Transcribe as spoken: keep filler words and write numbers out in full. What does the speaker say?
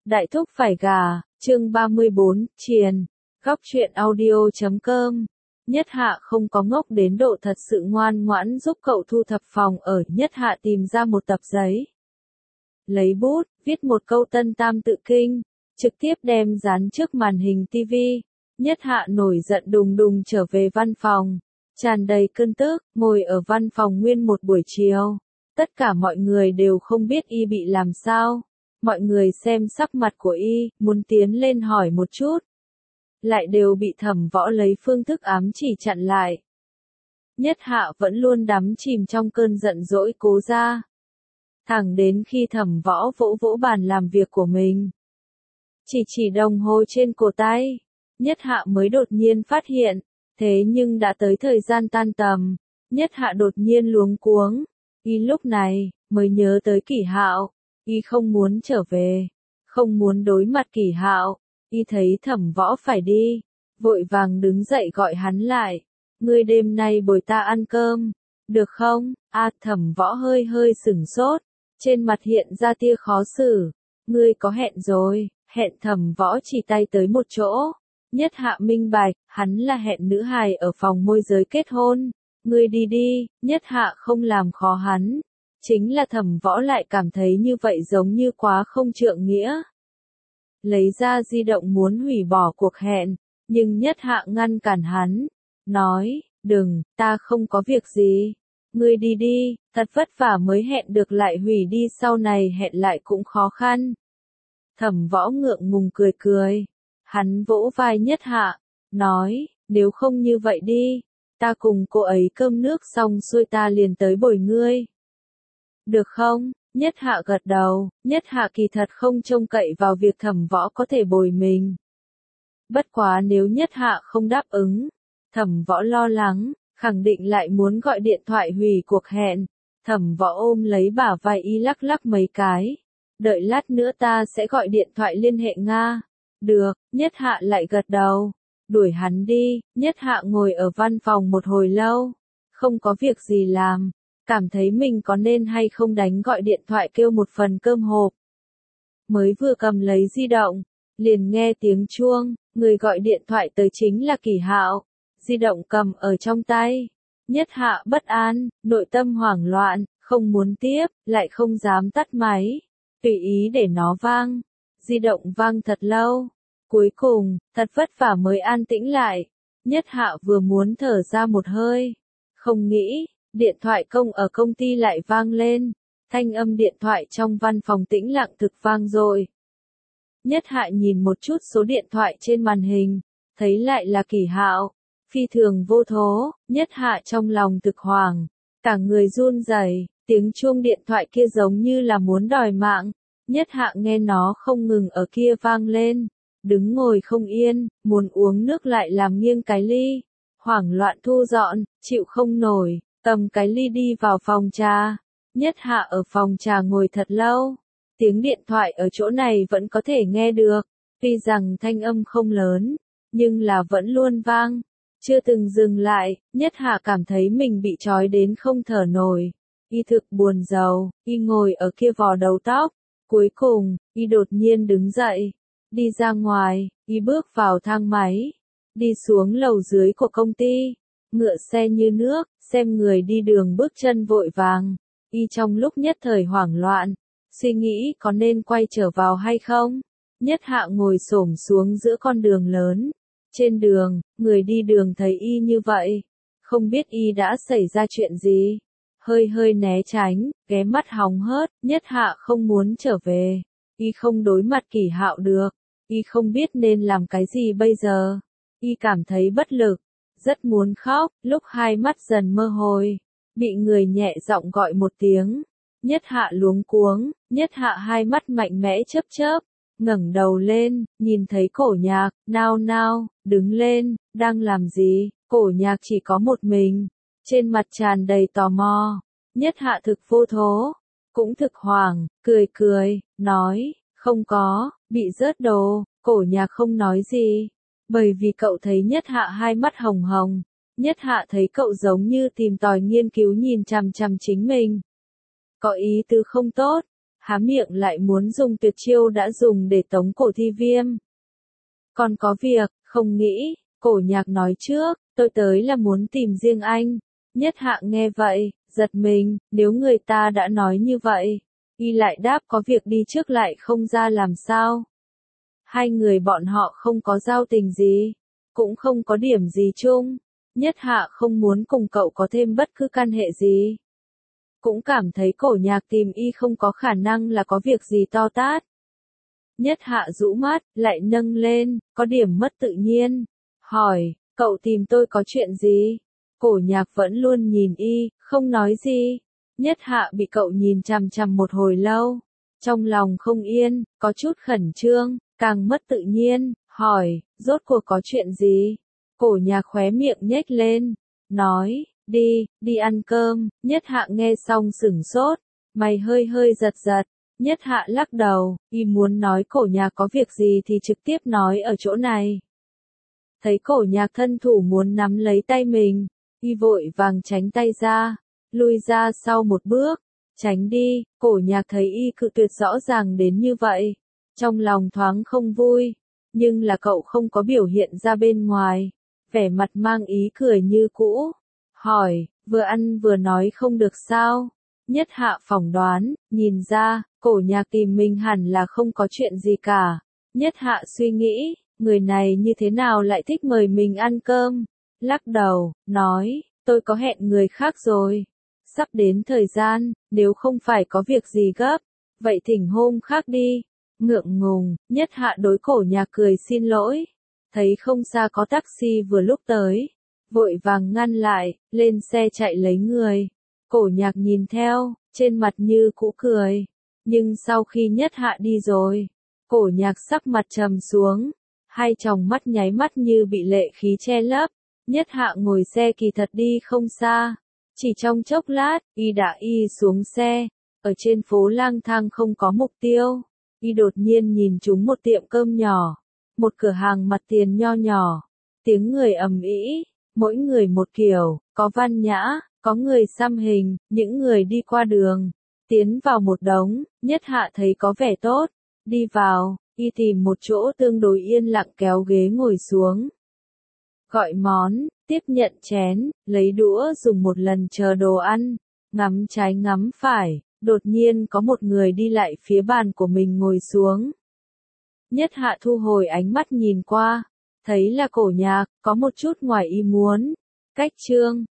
Đại thúc phải gà, chương ba mươi bốn, triền, góc truyện audio chấm com. Nhất Hạ không có ngốc đến độ thật sự ngoan ngoãn giúp cậu thu thập phòng ở. Nhất Hạ tìm ra một tập giấy, lấy bút, viết một câu Tân Tam Tự Kinh, trực tiếp đem dán trước màn hình tivi. Nhất Hạ nổi giận đùng đùng trở về văn phòng, tràn đầy cơn tức, ngồi ở văn phòng nguyên một buổi chiều. Tất cả mọi người đều không biết y bị làm sao. Mọi người xem sắc mặt của y, muốn tiến lên hỏi một chút, lại đều bị Thẩm Võ lấy phương thức ám chỉ chặn lại. Nhất Hạ vẫn luôn đắm chìm trong cơn giận dỗi cố ra. Thẳng đến khi Thẩm Võ vỗ vỗ bàn làm việc của mình, chỉ chỉ đồng hồ trên cổ tay, Nhất Hạ mới đột nhiên phát hiện, thế nhưng đã tới thời gian tan tầm. Nhất Hạ đột nhiên luống cuống, y lúc này mới nhớ tới Kỷ Hạo. Y không muốn trở về, không muốn đối mặt Kỷ Hạo. Y thấy Thẩm Võ phải đi, vội vàng đứng dậy gọi hắn lại. Ngươi đêm nay bồi ta ăn cơm, được không? A, Thẩm Võ hơi hơi sửng sốt, trên mặt hiện ra tia khó xử. Ngươi có hẹn rồi? Hẹn? Thẩm Võ chỉ tay tới một chỗ. Nhất Hạ minh bạch, hắn là hẹn nữ hài ở phòng môi giới kết hôn. Ngươi đi đi. Nhất Hạ không làm khó hắn. Chính là Thẩm Võ lại cảm thấy như vậy giống như quá không trượng nghĩa. Lấy ra di động muốn hủy bỏ cuộc hẹn, nhưng Nhất Hạ ngăn cản hắn, nói, đừng, ta không có việc gì. Ngươi đi đi, thật vất vả mới hẹn được lại hủy đi, sau này hẹn lại cũng khó khăn. Thẩm Võ ngượng ngùng cười cười, hắn vỗ vai Nhất Hạ, nói, nếu không như vậy đi, ta cùng cô ấy cơm nước xong xuôi ta liền tới bồi ngươi. Được không? Nhất Hạ gật đầu. Nhất Hạ kỳ thật không trông cậy vào việc Thẩm Võ có thể bồi mình. Bất quá nếu Nhất Hạ không đáp ứng, Thẩm Võ lo lắng, khẳng định lại muốn gọi điện thoại hủy cuộc hẹn. Thẩm Võ ôm lấy bả vai y lắc lắc mấy cái. Đợi lát nữa ta sẽ gọi điện thoại liên hệ Nga. Được. Nhất Hạ lại gật đầu. Đuổi hắn đi. Nhất Hạ ngồi ở văn phòng một hồi lâu, không có việc gì làm. Cảm thấy mình có nên hay không đánh gọi điện thoại kêu một phần cơm hộp. Mới vừa cầm lấy di động, liền nghe tiếng chuông, người gọi điện thoại tới chính là Kỷ Hạo. Di động cầm ở trong tay. Nhất Hạ bất an, nội tâm hoảng loạn, không muốn tiếp, lại không dám tắt máy. Tùy ý để nó vang. Di động vang thật lâu. Cuối cùng, thật vất vả mới an tĩnh lại. Nhất Hạ vừa muốn thở ra một hơi. Không nghĩ, điện thoại công ở công ty lại vang lên. Thanh âm điện thoại trong văn phòng tĩnh lặng thực vang rồi. Nhất Hạ nhìn một chút số điện thoại trên màn hình, thấy lại là Kỷ Hạo. Phi thường vô thố. Nhất Hạ trong lòng thực hoàng, cả người run rẩy. Tiếng chuông điện thoại kia giống như là muốn đòi mạng. Nhất Hạ nghe nó không ngừng ở kia vang lên, đứng ngồi không yên, muốn uống nước lại làm nghiêng cái ly. Hoảng loạn thu dọn, chịu không nổi, cầm cái ly đi vào phòng trà. Nhất Hạ ở phòng trà ngồi thật lâu. Tiếng điện thoại ở chỗ này vẫn có thể nghe được. Tuy rằng thanh âm không lớn, nhưng là vẫn luôn vang. Chưa từng dừng lại. Nhất Hạ cảm thấy mình bị trói đến không thở nổi. Y thực buồn rầu, y ngồi ở kia vò đầu tóc. Cuối cùng, y đột nhiên đứng dậy. Đi ra ngoài, y bước vào thang máy. Đi xuống lầu dưới của công ty. Ngựa xe như nước, xem người đi đường bước chân vội vàng. Y trong lúc nhất thời hoảng loạn, suy nghĩ có nên quay trở vào hay không. Nhất Hạ ngồi xổm xuống giữa con đường lớn. Trên đường, người đi đường thấy y như vậy, không biết y đã xảy ra chuyện gì. Hơi hơi né tránh, ghé mắt hóng hớt. Nhất Hạ không muốn trở về. Y không đối mặt Kỷ Hạo được. Y không biết nên làm cái gì bây giờ. Y cảm thấy bất lực, rất muốn khóc. Lúc hai mắt dần mơ hồi, bị người nhẹ giọng gọi một tiếng. Nhất Hạ luống cuống. Nhất Hạ hai mắt mạnh mẽ chớp chớp, ngẩng đầu lên, nhìn thấy Cổ Nhạc, nao nao, đứng lên, đang làm gì? Cổ Nhạc chỉ có một mình, trên mặt tràn đầy tò mò. Nhất Hạ thực vô thố, cũng thực hoảng, cười cười, nói, không có, bị rớt đồ. Cổ Nhạc không nói gì, bởi vì cậu thấy Nhất Hạ hai mắt hồng hồng. Nhất Hạ thấy cậu giống như tìm tòi nghiên cứu nhìn chằm chằm chính mình. Có ý tứ không tốt, há miệng lại muốn dùng tuyệt chiêu đã dùng để tống Cổ Thi Viêm. Còn có việc, không nghĩ, Cổ Nhạc nói trước, tôi tới là muốn tìm riêng anh. Nhất Hạ nghe vậy, giật mình, nếu người ta đã nói như vậy, y lại đáp có việc đi trước lại không ra làm sao. Hai người bọn họ không có giao tình gì, cũng không có điểm gì chung. Nhất Hạ không muốn cùng cậu có thêm bất cứ can hệ gì. Cũng cảm thấy Cổ Nhạc tìm y không có khả năng là có việc gì to tát. Nhất Hạ rũ mắt, lại nâng lên, có điểm mất tự nhiên. Hỏi, cậu tìm tôi có chuyện gì? Cổ Nhạc vẫn luôn nhìn y, không nói gì. Nhất Hạ bị cậu nhìn chằm chằm một hồi lâu. Trong lòng không yên, có chút khẩn trương, càng mất tự nhiên, hỏi, rốt cuộc có chuyện gì? Cổ Nhạc khóe miệng nhếch lên, nói, đi, đi ăn cơm. Nhất Hạ nghe xong sửng sốt, mày hơi hơi giật giật. Nhất Hạ lắc đầu, y muốn nói Cổ Nhạc có việc gì thì trực tiếp nói ở chỗ này. Thấy Cổ Nhạc thân thủ muốn nắm lấy tay mình, y vội vàng tránh tay ra, lui ra sau một bước, tránh đi. Cổ Nhạc thấy y cự tuyệt rõ ràng đến như vậy, trong lòng thoáng không vui, nhưng là cậu không có biểu hiện ra bên ngoài, vẻ mặt mang ý cười như cũ. Hỏi, vừa ăn vừa nói không được sao? Nhất Hạ phỏng đoán, nhìn ra, Cổ Nhạc tìm mình hẳn là không có chuyện gì cả. Nhất Hạ suy nghĩ, người này như thế nào lại thích mời mình ăn cơm? Lắc đầu, nói, tôi có hẹn người khác rồi. Sắp đến thời gian, nếu không phải có việc gì gấp, vậy thỉnh hôm khác đi. Ngượng ngùng, Nhất Hạ đối Cổ Nhạc cười xin lỗi. Thấy không xa có taxi vừa lúc tới, vội vàng ngăn lại, lên xe chạy lấy người. Cổ Nhạc nhìn theo, trên mặt như cũ cười. Nhưng sau khi Nhất Hạ đi rồi, Cổ Nhạc sắc mặt trầm xuống, hai tròng mắt nháy mắt như bị lệ khí che lấp. Nhất Hạ ngồi xe kỳ thật đi không xa, chỉ trong chốc lát, y đã y xuống xe, ở trên phố lang thang không có mục tiêu, y đột nhiên nhìn trúng một tiệm cơm nhỏ, một cửa hàng mặt tiền nho nhỏ, tiếng người ầm ĩ, mỗi người một kiểu, có văn nhã, có người xăm hình, những người đi qua đường, tiến vào một đống. Nhất Hạ thấy có vẻ tốt, đi vào, y tìm một chỗ tương đối yên lặng kéo ghế ngồi xuống. Gọi món, tiếp nhận chén, lấy đũa dùng một lần chờ đồ ăn, ngắm trái ngắm phải, đột nhiên có một người đi lại phía bàn của mình ngồi xuống. Nhất Hạ thu hồi ánh mắt nhìn qua, thấy là Cổ Nhạc, có một chút ngoài ý muốn. Cách Trương,